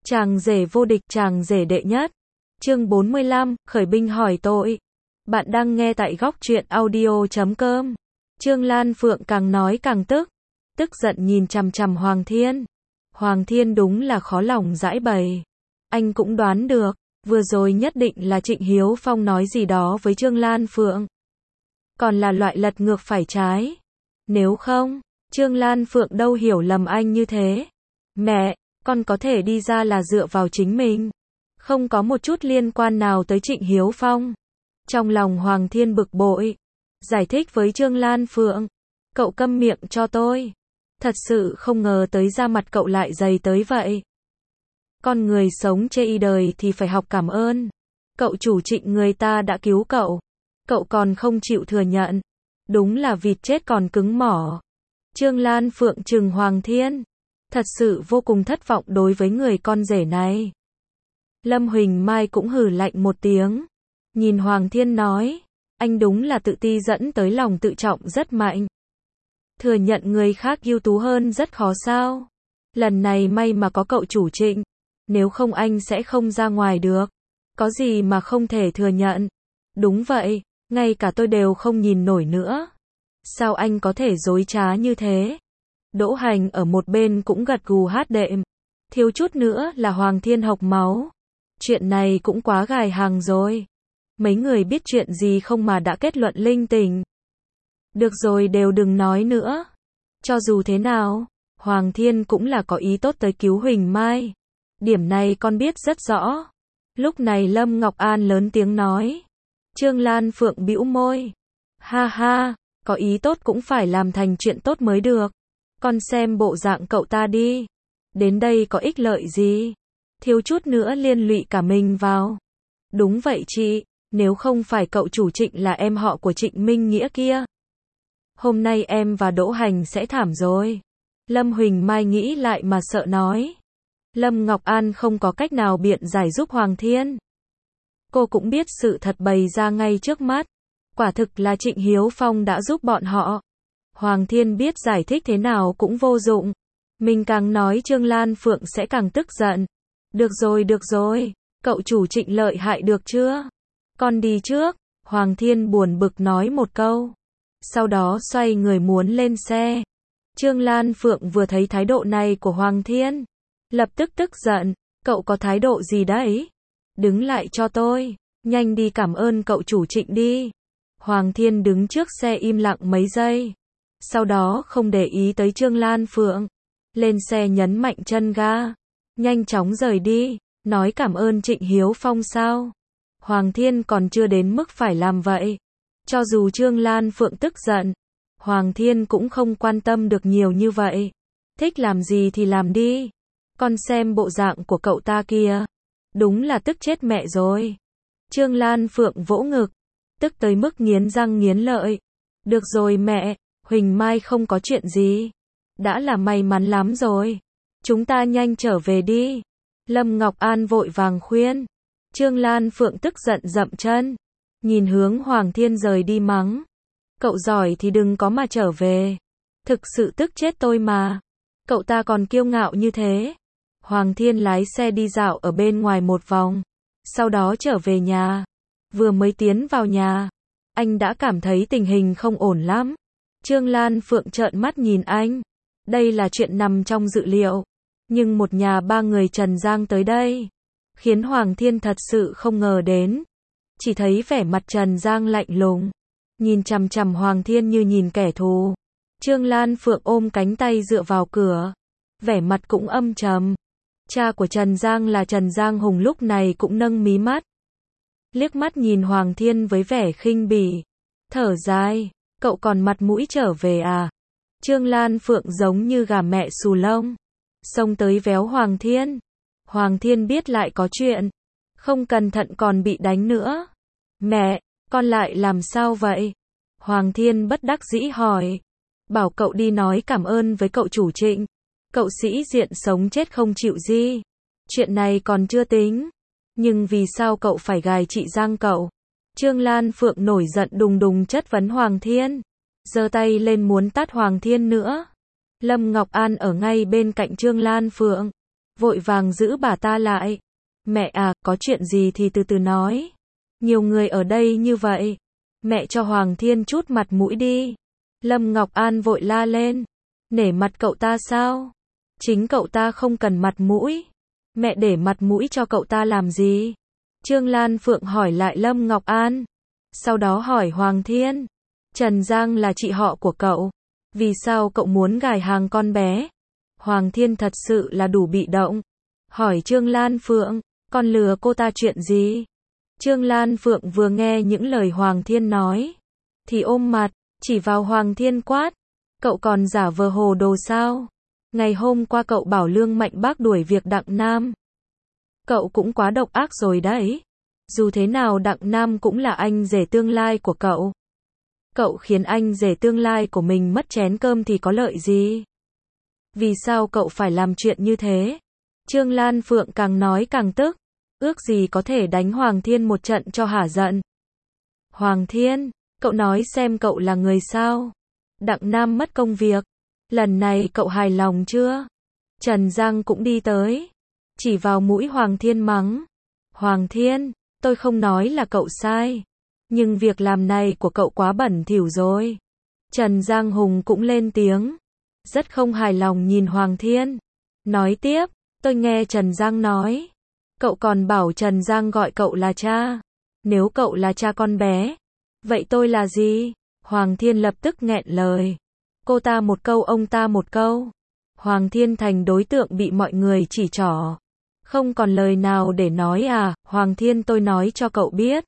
Chàng rể vô địch, chàng rể đệ nhất. Chương 45, khởi binh hỏi tội. Bạn đang nghe tại góc truyện audio.com. Trương Lan Phượng càng nói càng tức giận nhìn chằm chằm Hoàng Thiên. Hoàng Thiên đúng là khó lòng giải bày. Anh cũng đoán được, vừa rồi nhất định là Trịnh Hiếu Phong nói gì đó với Trương Lan Phượng. Còn là loại lật ngược phải trái. Nếu không, Trương Lan Phượng đâu hiểu lầm anh như thế. Mẹ, con có thể đi ra là dựa vào chính mình. Không có một chút liên quan nào tới Trịnh Hiếu Phong. Trong lòng Hoàng Thiên bực bội. Giải thích với Trương Lan Phượng. Cậu câm miệng cho tôi. Thật sự không ngờ tới da mặt cậu lại dày tới vậy. Con người sống chê đời thì phải học cảm ơn. Cậu chủ Trịnh người ta đã cứu cậu. Cậu còn không chịu thừa nhận. Đúng là vịt chết còn cứng mỏ. Trương Lan Phượng trừng Hoàng Thiên. Thật sự vô cùng thất vọng đối với người con rể này. Lâm Huỳnh Mai cũng hừ lạnh một tiếng. Nhìn Hoàng Thiên nói. Anh đúng là tự ti dẫn tới lòng tự trọng rất mạnh. Thừa nhận người khác ưu tú hơn rất khó sao. Lần này may mà có cậu chủ Trịnh. Nếu không anh sẽ không ra ngoài được. Có gì mà không thể thừa nhận. Đúng vậy, ngay cả tôi đều không nhìn nổi nữa. Sao anh có thể dối trá như thế? Đỗ Hành ở một bên cũng gật gù hát đệm. Thiếu chút nữa là Hoàng Thiên hộc máu. Chuyện này cũng quá gài hàng rồi. Mấy người biết chuyện gì không mà đã kết luận linh tinh. Được rồi, đều đừng nói nữa. Cho dù thế nào, Hoàng Thiên cũng là có ý tốt tới cứu Huỳnh Mai. Điểm này con biết rất rõ. Lúc này Lâm Ngọc An lớn tiếng nói. Trương Lan Phượng bĩu môi. Ha ha, có ý tốt cũng phải làm thành chuyện tốt mới được. Con xem bộ dạng cậu ta đi. Đến đây có ích lợi gì? Thiếu chút nữa liên lụy cả mình vào. Đúng vậy chị, nếu không phải cậu chủ Trịnh là em họ của Trịnh Minh Nghĩa kia. Hôm nay em và Đỗ Hành sẽ thảm rồi. Lâm Huỳnh Mai nghĩ lại mà sợ nói. Lâm Ngọc An không có cách nào biện giải giúp Hoàng Thiên. Cô cũng biết sự thật bày ra ngay trước mắt. Quả thực là Trịnh Hiếu Phong đã giúp bọn họ. Hoàng Thiên biết giải thích thế nào cũng vô dụng. Mình càng nói Trương Lan Phượng sẽ càng tức giận. Được rồi, cậu chủ Trịnh lợi hại được chưa? Con đi trước, Hoàng Thiên buồn bực nói một câu. Sau đó xoay người muốn lên xe. Trương Lan Phượng vừa thấy thái độ này của Hoàng Thiên. Lập tức tức giận, cậu có thái độ gì đấy? Đứng lại cho tôi, nhanh đi cảm ơn cậu chủ Trịnh đi. Hoàng Thiên đứng trước xe im lặng mấy giây. Sau đó không để ý tới Trương Lan Phượng. Lên xe nhấn mạnh chân ga. Nhanh chóng rời đi, nói cảm ơn Trịnh Hiếu Phong sao? Hoàng Thiên còn chưa đến mức phải làm vậy. Cho dù Trương Lan Phượng tức giận, Hoàng Thiên cũng không quan tâm được nhiều như vậy. Thích làm gì thì làm đi. Con xem bộ dạng của cậu ta kia. Đúng là tức chết mẹ rồi. Trương Lan Phượng vỗ ngực. Tức tới mức nghiến răng nghiến lợi. Được rồi mẹ, Huỳnh Mai không có chuyện gì. Đã là may mắn lắm rồi. Chúng ta nhanh trở về đi. Lâm Ngọc An vội vàng khuyên. Trương Lan Phượng tức giận dậm chân. Nhìn hướng Hoàng Thiên rời đi mắng. Cậu giỏi thì đừng có mà trở về. Thực sự tức chết tôi mà. Cậu ta còn kiêu ngạo như thế. Hoàng Thiên lái xe đi dạo ở bên ngoài một vòng. Sau đó trở về nhà. Vừa mới tiến vào nhà. Anh đã cảm thấy tình hình không ổn lắm. Trương Lan Phượng trợn mắt nhìn anh. Đây là chuyện nằm trong dự liệu. Nhưng một nhà ba người Trần Giang tới đây. Khiến Hoàng Thiên thật sự không ngờ đến. Chỉ thấy vẻ mặt Trần Giang lạnh lùng. Nhìn chằm chằm Hoàng Thiên như nhìn kẻ thù. Trương Lan Phượng ôm cánh tay dựa vào cửa. Vẻ mặt cũng âm trầm. Cha của Trần Giang là Trần Giang Hùng lúc này cũng nâng mí mắt. Liếc mắt nhìn Hoàng Thiên với vẻ khinh bỉ. Thở dài, cậu còn mặt mũi trở về à? Trương Lan Phượng giống như gà mẹ xù lông. Xông tới véo Hoàng Thiên. Hoàng Thiên biết lại có chuyện. Không cẩn thận còn bị đánh nữa. Mẹ, con lại làm sao vậy? Hoàng Thiên bất đắc dĩ hỏi. Bảo cậu đi nói cảm ơn với cậu chủ Trịnh. Cậu sĩ diện sống chết không chịu gì. Chuyện này còn chưa tính. Nhưng vì sao cậu phải gài chị Giang cậu? Trương Lan Phượng nổi giận đùng đùng chất vấn Hoàng Thiên. Giơ tay lên muốn tát Hoàng Thiên nữa. Lâm Ngọc An ở ngay bên cạnh Trương Lan Phượng. vội vàng giữ bà ta lại. Mẹ à, có chuyện gì thì từ từ nói. Nhiều người ở đây như vậy. Mẹ cho Hoàng Thiên chút mặt mũi đi. Lâm Ngọc An vội la lên. Nể mặt cậu ta sao? Chính cậu ta không cần mặt mũi. Mẹ để mặt mũi cho cậu ta làm gì? Trương Lan Phượng hỏi lại Lâm Ngọc An. Sau đó hỏi Hoàng Thiên. Trần Giang là chị họ của cậu. Vì sao cậu muốn gài hàng con bé? Hoàng Thiên thật sự là đủ bị động. Hỏi Trương Lan Phượng, con lừa cô ta chuyện gì? Trương Lan Phượng vừa nghe những lời Hoàng Thiên nói, thì ôm mặt, chỉ vào Hoàng Thiên quát. Cậu còn giả vờ hồ đồ sao? Ngày hôm qua cậu bảo Lương Mạnh Bác đuổi việc Đặng Nam. Cậu cũng quá độc ác rồi đấy. Dù thế nào Đặng Nam cũng là anh rể tương lai của cậu. Cậu khiến anh rể tương lai của mình mất chén cơm thì có lợi gì? Vì sao cậu phải làm chuyện như thế? Trương Lan Phượng càng nói càng tức. Ước gì có thể đánh Hoàng Thiên một trận cho hả giận. Hoàng Thiên, cậu nói xem cậu là người sao? Đặng Nam mất công việc. Lần này cậu hài lòng chưa? Trần Giang cũng đi tới. Chỉ vào mũi Hoàng Thiên mắng. Hoàng Thiên, tôi không nói là cậu sai. Nhưng việc làm này của cậu quá bẩn thỉu rồi. Trần Giang Hùng cũng lên tiếng. Rất không hài lòng nhìn Hoàng Thiên. Nói tiếp, tôi nghe Trần Giang nói. Cậu còn bảo Trần Giang gọi cậu là cha. Nếu cậu là cha con bé, vậy tôi là gì? Hoàng Thiên lập tức nghẹn lời. Cô ta một câu ông ta một câu. Hoàng Thiên thành đối tượng bị mọi người chỉ trỏ. Không còn lời nào để nói à? Hoàng Thiên, tôi nói cho cậu biết.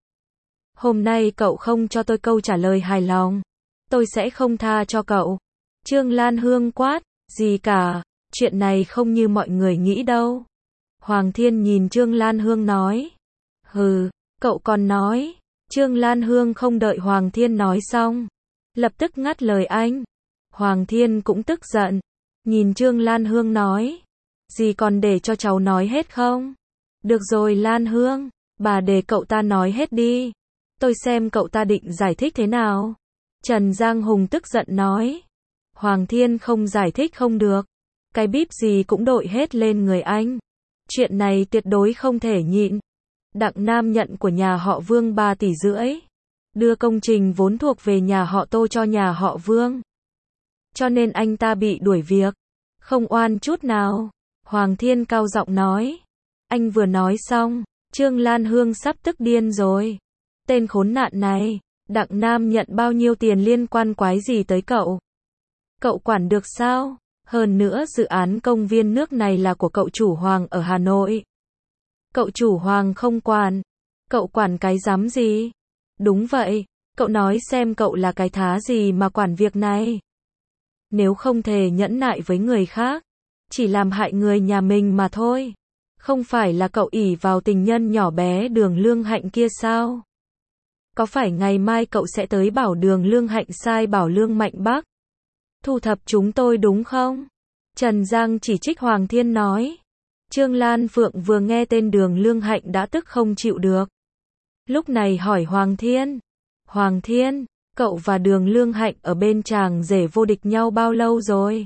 Hôm nay cậu không cho tôi câu trả lời hài lòng, tôi sẽ không tha cho cậu. Trương Lan Hương quát, gì cả, chuyện này không như mọi người nghĩ đâu. Hoàng Thiên nhìn Trương Lan Hương nói. Hừ, cậu còn nói. Trương Lan Hương không đợi Hoàng Thiên nói xong, lập tức ngắt lời anh. Hoàng Thiên cũng tức giận, nhìn Trương Lan Hương nói. Dì còn để cho cháu nói hết không? Được rồi Lan Hương, bà để cậu ta nói hết đi. Tôi xem cậu ta định giải thích thế nào. Trần Giang Hùng tức giận nói. Hoàng Thiên không giải thích không được. Cái bíp gì cũng đội hết lên người anh. Chuyện này tuyệt đối không thể nhịn. Đặng Nam nhận của nhà họ Vương 3,5 tỷ. Đưa công trình vốn thuộc về nhà họ Tô cho nhà họ Vương. Cho nên anh ta bị đuổi việc. Không oan chút nào. Hoàng Thiên cao giọng nói. Anh vừa nói xong, Trương Lan Hương sắp tức điên rồi. Tên khốn nạn này, Đặng Nam nhận bao nhiêu tiền liên quan quái gì tới cậu? Cậu quản được sao? Hơn nữa dự án công viên nước này là của cậu chủ Hoàng ở Hà Nội. Cậu chủ Hoàng không quản. Cậu quản cái giám gì? Đúng vậy, cậu nói xem cậu là cái thá gì mà quản việc này? Nếu không thể nhẫn nại với người khác, chỉ làm hại người nhà mình mà thôi. Không phải là cậu ỷ vào tình nhân nhỏ bé Đường Lương Hạnh kia sao? Có phải ngày mai cậu sẽ tới bảo Đường Lương Hạnh sai bảo Lương Mạnh Bác thu thập chúng tôi đúng không? Trần Giang chỉ trích Hoàng Thiên nói. Trương Lan Phượng vừa nghe tên Đường Lương Hạnh đã tức không chịu được. Lúc này hỏi Hoàng Thiên. Hoàng Thiên, cậu và Đường Lương Hạnh ở bên chàng rể vô địch nhau bao lâu rồi?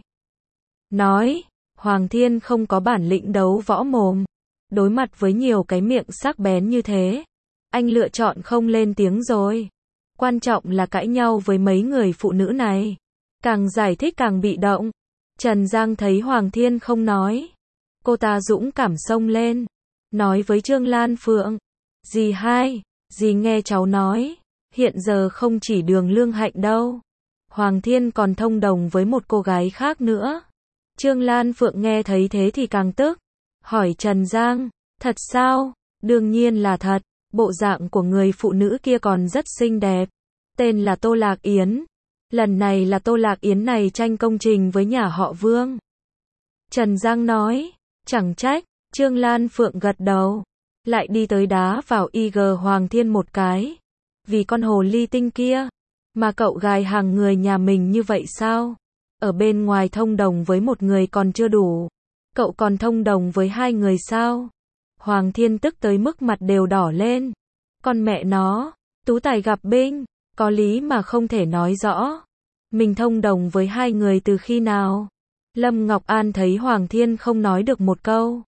Nói, Hoàng Thiên không có bản lĩnh đấu võ mồm. Đối mặt với nhiều cái miệng sắc bén như thế, anh lựa chọn không lên tiếng rồi. Quan trọng là cãi nhau với mấy người phụ nữ này. Càng giải thích càng bị động. Trần Giang thấy Hoàng Thiên không nói. Cô ta dũng cảm xông lên. Nói với Trương Lan Phượng. Dì hai, dì nghe cháu nói. Hiện giờ không chỉ Đường Lương Hạnh đâu. Hoàng Thiên còn thông đồng với một cô gái khác nữa. Trương Lan Phượng nghe thấy thế thì càng tức. Hỏi Trần Giang, thật sao? Đương nhiên là thật. Bộ dạng của người phụ nữ kia còn rất xinh đẹp. Tên là Tô Lạc Yến. Lần này là Tô Lạc Yến này tranh công trình với nhà họ Vương. Trần Giang nói, chẳng trách. Trương Lan Phượng gật đầu. Lại đi tới đá vào IG Hoàng Thiên một cái. Vì con hồ ly tinh kia. Mà cậu gài hàng người nhà mình như vậy sao? Ở bên ngoài thông đồng với một người còn chưa đủ. Cậu còn thông đồng với 2 người sao? Hoàng Thiên tức tới mức mặt đều đỏ lên. Con mẹ nó, tú tài gặp binh, có lý mà không thể nói rõ. Mình thông đồng với 2 người từ khi nào? Lâm Ngọc An thấy Hoàng Thiên không nói được một câu.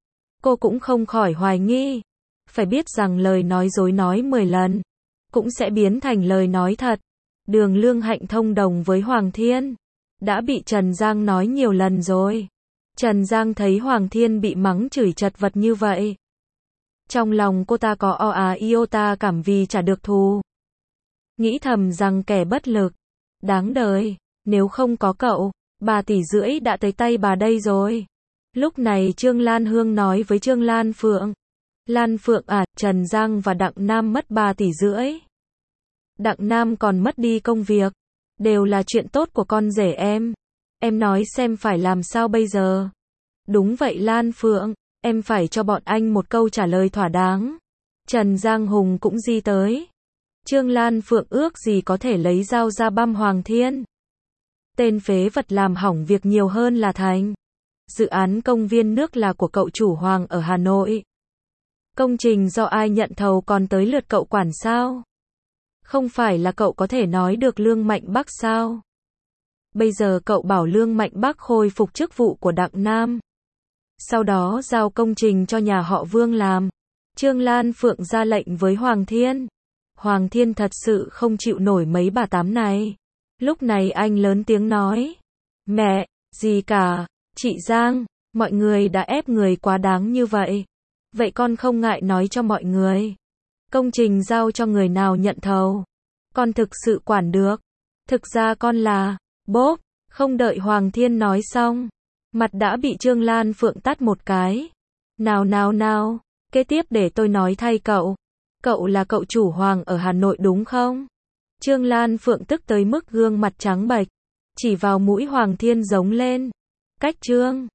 Cô cũng không khỏi hoài nghi. Phải biết rằng lời nói dối nói 10 lần, cũng sẽ biến thành lời nói thật. Đường Lương Hạnh thông đồng với Hoàng Thiên, đã bị Trần Giang nói nhiều lần rồi. Trần Giang thấy Hoàng Thiên bị mắng chửi chật vật như vậy. Trong lòng cô ta có iota cảm vì trả được thù. Nghĩ thầm rằng kẻ bất lực, đáng đời, nếu không có cậu, 3,5 tỷ đã tới tay bà đây rồi. Lúc này Trương Lan Hương nói với Trương Lan Phượng. Lan Phượng à, Trần Giang và Đặng Nam mất 3,5 tỷ. Đặng Nam còn mất đi công việc. Đều là chuyện tốt của con rể em. Em nói xem phải làm sao bây giờ. Đúng vậy Lan Phượng, em phải cho bọn anh một câu trả lời thỏa đáng. Trần Giang Hùng cũng di tới. Trương Lan Phượng ước gì có thể lấy dao ra băm Hoàng Thiên. Tên phế vật làm hỏng việc nhiều hơn là thành. Dự án công viên nước là của cậu chủ Hoàng ở Hà Nội. Công trình do ai nhận thầu còn tới lượt cậu quản sao? Không phải là cậu có thể nói được Lương Mạnh Bắc sao? Bây giờ cậu bảo Lương Mạnh Bắc khôi phục chức vụ của Đặng Nam. Sau đó giao công trình cho nhà họ Vương làm. Trương Lan Phượng ra lệnh với Hoàng Thiên. Hoàng Thiên thật sự không chịu nổi mấy bà tám này. Lúc này anh lớn tiếng nói. Mẹ, gì cả, chị Giang, mọi người đã ép người quá đáng như vậy. Vậy con không ngại nói cho mọi người. Công trình giao cho người nào nhận thầu. Con thực sự quản được. Thực ra con là, bốp, không đợi Hoàng Thiên nói xong. Mặt đã bị Trương Lan Phượng tát một cái. Nào, kế tiếp để tôi nói thay cậu. Cậu là cậu chủ Hoàng ở Hà Nội đúng không? Trương Lan Phượng tức tới mức gương mặt trắng bệch. Chỉ vào mũi Hoàng Thiên giống lên. Cách Trương